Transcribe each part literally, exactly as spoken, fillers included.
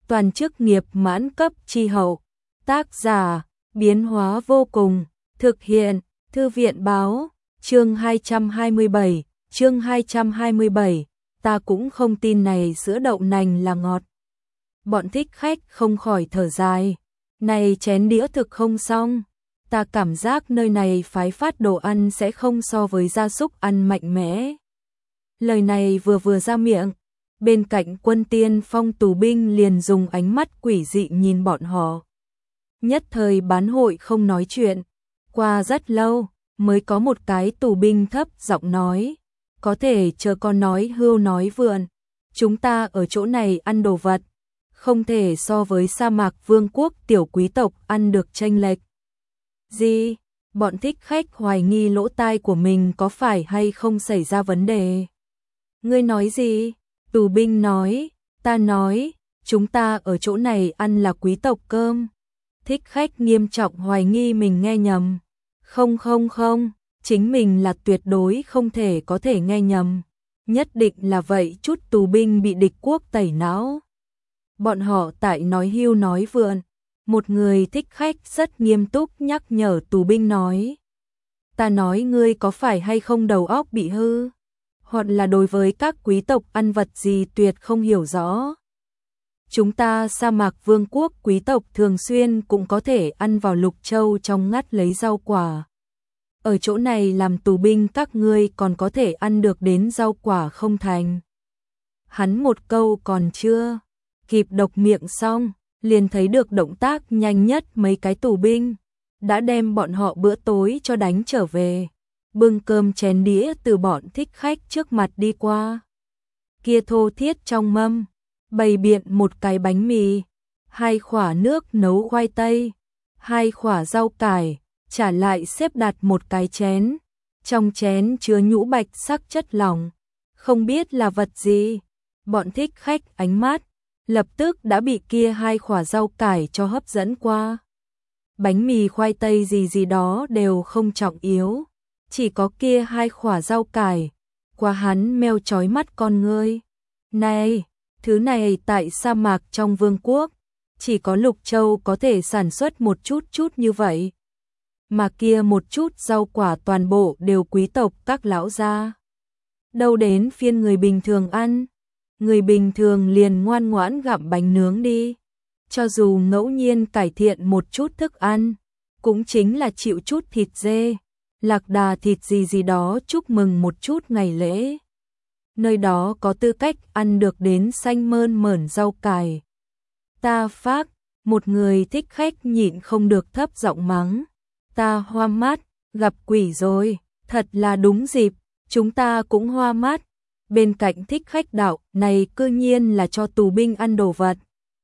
toàn chức nghiệp mãn cấp chi hậu. Tác giả, biến hóa vô cùng, thực hiện, Thư viện báo, chương hai trăm hai mươi bảy, chương hai trăm hai mươi bảy, ta cũng không tin này sữa đậu nành là ngọt. Bọn thích khách không khỏi thở dài, này chén đĩa thực không xong, ta cảm giác nơi này phái phát đồ ăn sẽ không so với gia súc ăn mạnh mẽ. Lời này vừa vừa ra miệng, bên cạnh Quân Tiên Phong tù binh liền dùng ánh mắt quỷ dị nhìn bọn họ. Nhất thời bán hội không nói chuyện, qua rất lâu mới có một cái tù binh thấp giọng nói, có thể chờ con nói hưu nói vượn, chúng ta ở chỗ này ăn đồ vật, không thể so với sa mạc vương quốc tiểu quý tộc ăn được chênh lệch. Gì? Bọn thích khách hoài nghi lỗ tai của mình có phải hay không xảy ra vấn đề. Ngươi nói gì? Tù binh nói, ta nói, chúng ta ở chỗ này ăn là quý tộc cơm. Thích khách nghiêm trọng hoài nghi mình nghe nhầm. Không không không, chính mình là tuyệt đối không thể có thể nghe nhầm. Nhất định là vậy. Chút tù binh bị địch quốc tẩy não. Bọn họ tại nói hưu nói vượn. Một người thích khách rất nghiêm túc nhắc nhở tù binh nói. Ta nói ngươi có phải hay không đầu óc bị hư? Hoặc là đối với các quý tộc ăn vật gì tuyệt không hiểu rõ. Chúng ta sa mạc vương quốc quý tộc thường xuyên cũng có thể ăn vào Lục Châu trong ngắt lấy rau quả. Ở chỗ này làm tù binh các ngươi còn có thể ăn được đến rau quả không thành. Hắn một câu còn chưa kịp độc miệng xong, liền thấy được động tác nhanh nhất mấy cái tù binh, đã đem bọn họ bữa tối cho đánh trở về, bưng cơm chén đĩa từ bọn thích khách trước mặt đi qua. Kia thô thiết trong mâm, bày biện một cái bánh mì, hai khỏa nước nấu khoai tây, hai khỏa rau cải, trả lại xếp đặt một cái chén, trong chén chứa nhũ bạch sắc chất lỏng, không biết là vật gì. Bọn thích khách ánh mắt lập tức đã bị kia hai khỏa rau cải cho hấp dẫn qua. Bánh mì khoai tây gì gì đó đều không trọng yếu, chỉ có kia hai khỏa rau cải, qua hắn meo chói mắt con ngươi. Này, thứ này tại sa mạc trong vương quốc, chỉ có Lục Châu có thể sản xuất một chút chút như vậy. Mà kia một chút rau quả toàn bộ đều quý tộc các lão gia. Đâu đến phiên người bình thường ăn, người bình thường liền ngoan ngoãn gặm bánh nướng đi. Cho dù ngẫu nhiên cải thiện một chút thức ăn, cũng chính là chịu chút thịt dê, lạc đà thịt gì gì đó chúc mừng một chút ngày lễ. Nơi đó có tư cách ăn được đến xanh mơn mởn rau cải. Ta phác, một người thích khách nhịn không được thấp giọng mắng. Ta hoa mắt, gặp quỷ rồi, thật là đúng dịp, chúng ta cũng hoa mắt. Bên cạnh thích khách đạo, này cư nhiên là cho tù binh ăn đồ vật.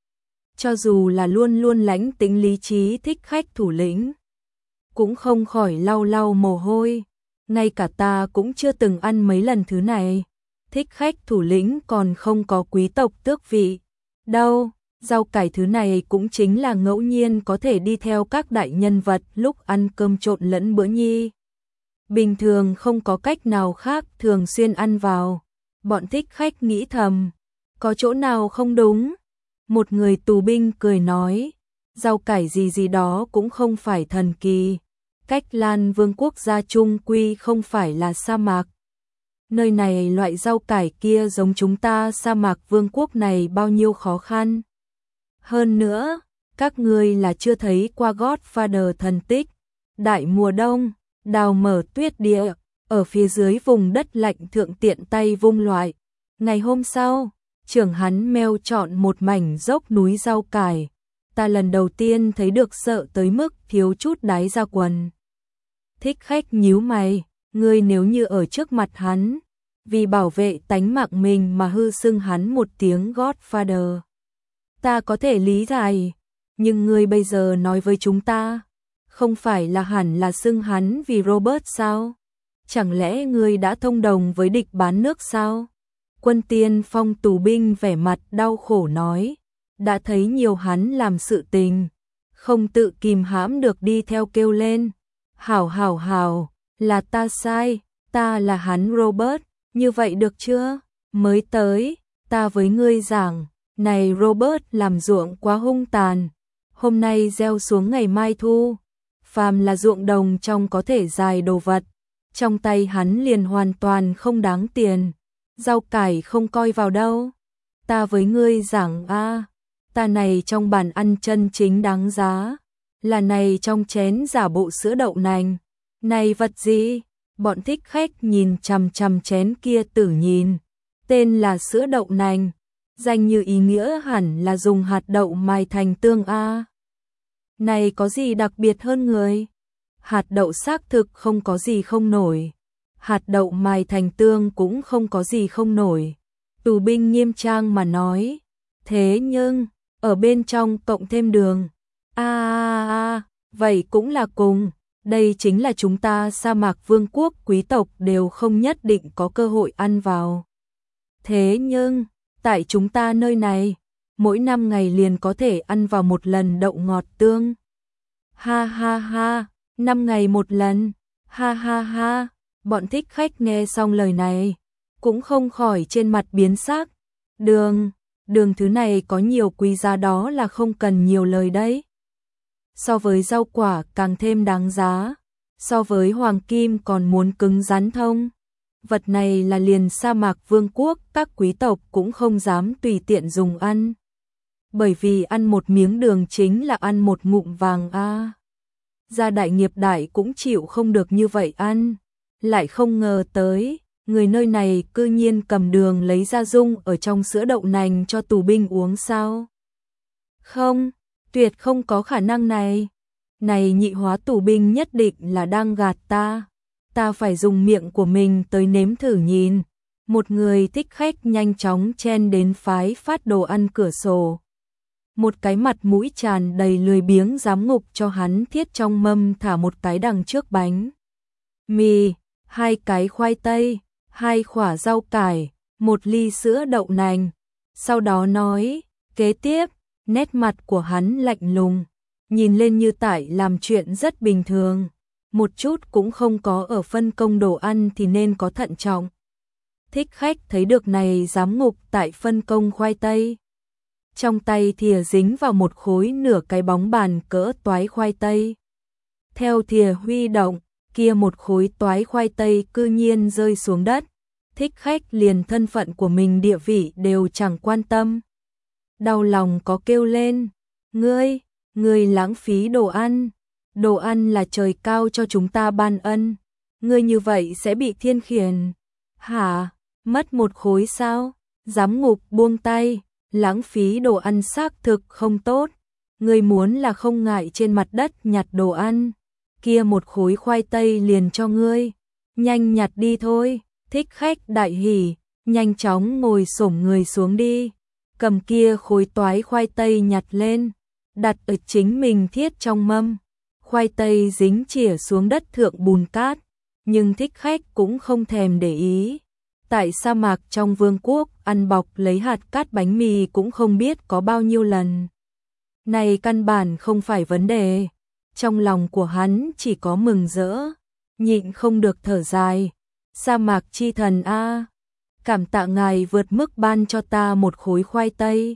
Cho dù là luôn luôn lãnh tính lý trí thích khách thủ lĩnh, cũng không khỏi lau lau mồ hôi. Ngay cả ta cũng chưa từng ăn mấy lần thứ này. Thích khách thủ lĩnh còn không có quý tộc tước vị. Đâu, rau cải thứ này cũng chính là ngẫu nhiên có thể đi theo các đại nhân vật lúc ăn cơm trộn lẫn bữa nhi. Bình thường không có cách nào khác thường xuyên ăn vào. Bọn thích khách nghĩ thầm, có chỗ nào không đúng? Một người tù binh cười nói, rau cải gì gì đó cũng không phải thần kỳ. Cách Lan vương quốc gia trung quy không phải là sa mạc. Nơi này loại rau cải kia giống chúng ta sa mạc vương quốc này bao nhiêu khó khăn. Hơn nữa, các ngươi là chưa thấy qua Godfather thần tích. Đại mùa đông, đào mở tuyết địa, ở phía dưới vùng đất lạnh thượng tiện tay vung loại. Ngày hôm sau, trưởng hắn meo chọn một mảnh dốc núi rau cải. Ta lần đầu tiên thấy được sợ tới mức thiếu chút đáy ra quần. Thích khách nhíu mày, ngươi nếu như ở trước mặt hắn, vì bảo vệ tánh mạng mình mà hư xưng hắn một tiếng Godfather. Ta có thể lý giải, nhưng ngươi bây giờ nói với chúng ta, không phải là hẳn là xưng hắn vì Robert sao? Chẳng lẽ ngươi đã thông đồng với địch bán nước sao? Quân Tiên Phong tù binh vẻ mặt đau khổ nói, đã thấy nhiều hắn làm sự tình, không tự kìm hãm được đi theo kêu lên. Hảo hảo hảo, là ta sai, ta là hắn Robert, như vậy được chưa? Mới tới, ta với ngươi giảng, Này Robert, làm ruộng quá hung tàn, hôm nay gieo xuống ngày mai thu, phàm là ruộng đồng trong có thể dài đồ vật, trong tay hắn liền hoàn toàn không đáng tiền, rau cải không coi vào đâu. Ta với ngươi giảng a, ta này trong bàn ăn chân chính đáng giá, là này trong chén giả bộ sữa đậu nành. Này vật gì? Bọn thích khách nhìn chằm chằm chén kia tử nhìn, tên là sữa đậu nành, danh như ý nghĩa hẳn là dùng hạt đậu mài thành tương a. Này có gì đặc biệt hơn người? Hạt đậu xác thực không có gì không nổi, hạt đậu mài thành tương cũng không có gì không nổi. Tù binh nghiêm trang mà nói, thế nhưng ở bên trong cộng thêm đường. A a a, vậy cũng là cùng, đây chính là chúng ta sa mạc vương quốc quý tộc đều không nhất định có cơ hội ăn vào. Thế nhưng, tại chúng ta nơi này, mỗi năm ngày liền có thể ăn vào một lần đậu ngọt tương. Ha ha ha, năm ngày một lần, ha ha ha, bọn thích khách nghe xong lời này, cũng không khỏi trên mặt biến sắc. Đường, đường thứ này có nhiều quý giá đó là không cần nhiều lời đấy. So với rau quả càng thêm đáng giá, so với hoàng kim còn muốn cứng rắn thông. Vật này là liền sa mạc vương quốc các quý tộc cũng không dám tùy tiện dùng ăn. Bởi vì ăn một miếng đường chính là ăn một ngụm vàng a. Gia đại nghiệp đại cũng chịu không được như vậy ăn. Lại không ngờ tới, người nơi này cư nhiên cầm đường lấy ra dung ở trong sữa đậu nành cho tù binh uống sao? Không, tuyệt không có khả năng này. Này nhị hóa tù binh nhất định là đang gạt ta. Ta phải dùng miệng của mình tới nếm thử nhìn. Một người thích khách nhanh chóng chen đến phái phát đồ ăn cửa sổ. Một cái mặt mũi tràn đầy lười biếng giám ngục cho hắn thiết trong mâm thả một cái đằng trước bánh mì, hai cái khoai tây, hai quả rau cải, một ly sữa đậu nành. Sau đó nói, kế tiếp, nét mặt của hắn lạnh lùng, nhìn lên như tại làm chuyện rất bình thường, một chút cũng không có ở phân công đồ ăn thì nên có thận trọng. Thích khách thấy được này giám ngục tại phân công khoai tây. Trong tay thìa dính vào một khối nửa cái bóng bàn cỡ toái khoai tây. Theo thìa huy động, kia một khối toái khoai tây cư nhiên rơi xuống đất. Thích khách liền thân phận của mình địa vị đều chẳng quan tâm. Đau lòng có kêu lên, ngươi, ngươi lãng phí đồ ăn. Đồ ăn là trời cao cho chúng ta ban ân. Ngươi như vậy sẽ bị thiên khiển. Hả, mất một khối sao? Giám ngục buông tay. Lãng phí đồ ăn xác thực không tốt. Ngươi muốn là không ngại trên mặt đất nhặt đồ ăn. Kia một khối khoai tây liền cho ngươi. Nhanh nhặt đi thôi. Thích khách đại hỉ, nhanh chóng ngồi xổm người xuống đi. Cầm kia khối toái khoai tây nhặt lên. Đặt ở chính mình thiết trong mâm. Khoai tây dính chìa xuống đất thượng bùn cát. Nhưng thích khách cũng không thèm để ý. Tại sa mạc trong vương quốc, ăn bọc lấy hạt cát bánh mì cũng không biết có bao nhiêu lần. Này căn bản không phải vấn đề. Trong lòng của hắn chỉ có mừng rỡ, nhịn không được thở dài. Sa mạc chi thần a, cảm tạ ngài vượt mức ban cho ta một khối khoai tây.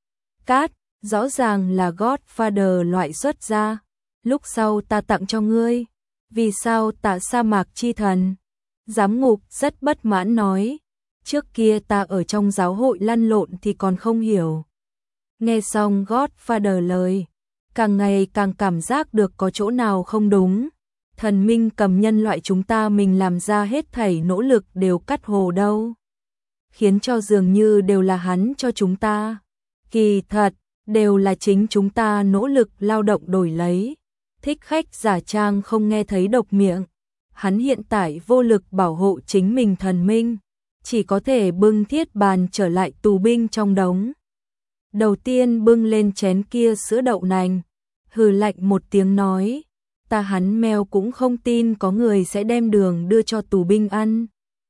Cát, rõ ràng là Godfather loại xuất ra. Lúc sau ta tặng cho ngươi. Vì sao tạ sa mạc chi thần? Giám ngục rất bất mãn nói, trước kia ta ở trong giáo hội lăn lộn thì còn không hiểu. Nghe xong Godfather lời, càng ngày càng cảm giác được có chỗ nào không đúng. Thần minh cầm nhân loại chúng ta mình làm ra hết thảy nỗ lực đều cắt hồ đâu. Khiến cho dường như đều là hắn cho chúng ta. Kỳ thật, đều là chính chúng ta nỗ lực lao động đổi lấy. Thích khách giả trang không nghe thấy độc miệng. Hắn hiện tại vô lực bảo hộ chính mình thần minh, chỉ có thể bưng thiết bàn trở lại tù binh trong đống. Đầu tiên bưng lên chén kia sữa đậu nành, hừ lạnh một tiếng nói, ta hắn mèo cũng không tin có người sẽ đem đường đưa cho tù binh ăn.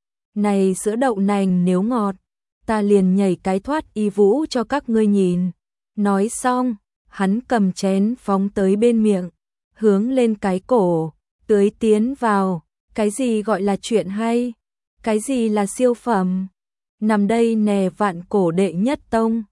Này sữa đậu nành nếu ngọt, ta liền nhảy cái thoát y vũ cho các ngươi nhìn. Nói xong, hắn cầm chén phóng tới bên miệng, hướng lên cái cổ, tưới tiến vào. Cái gì gọi là chuyện hay? Cái gì là siêu phẩm? Nằm đây nè vạn cổ đệ nhất tông,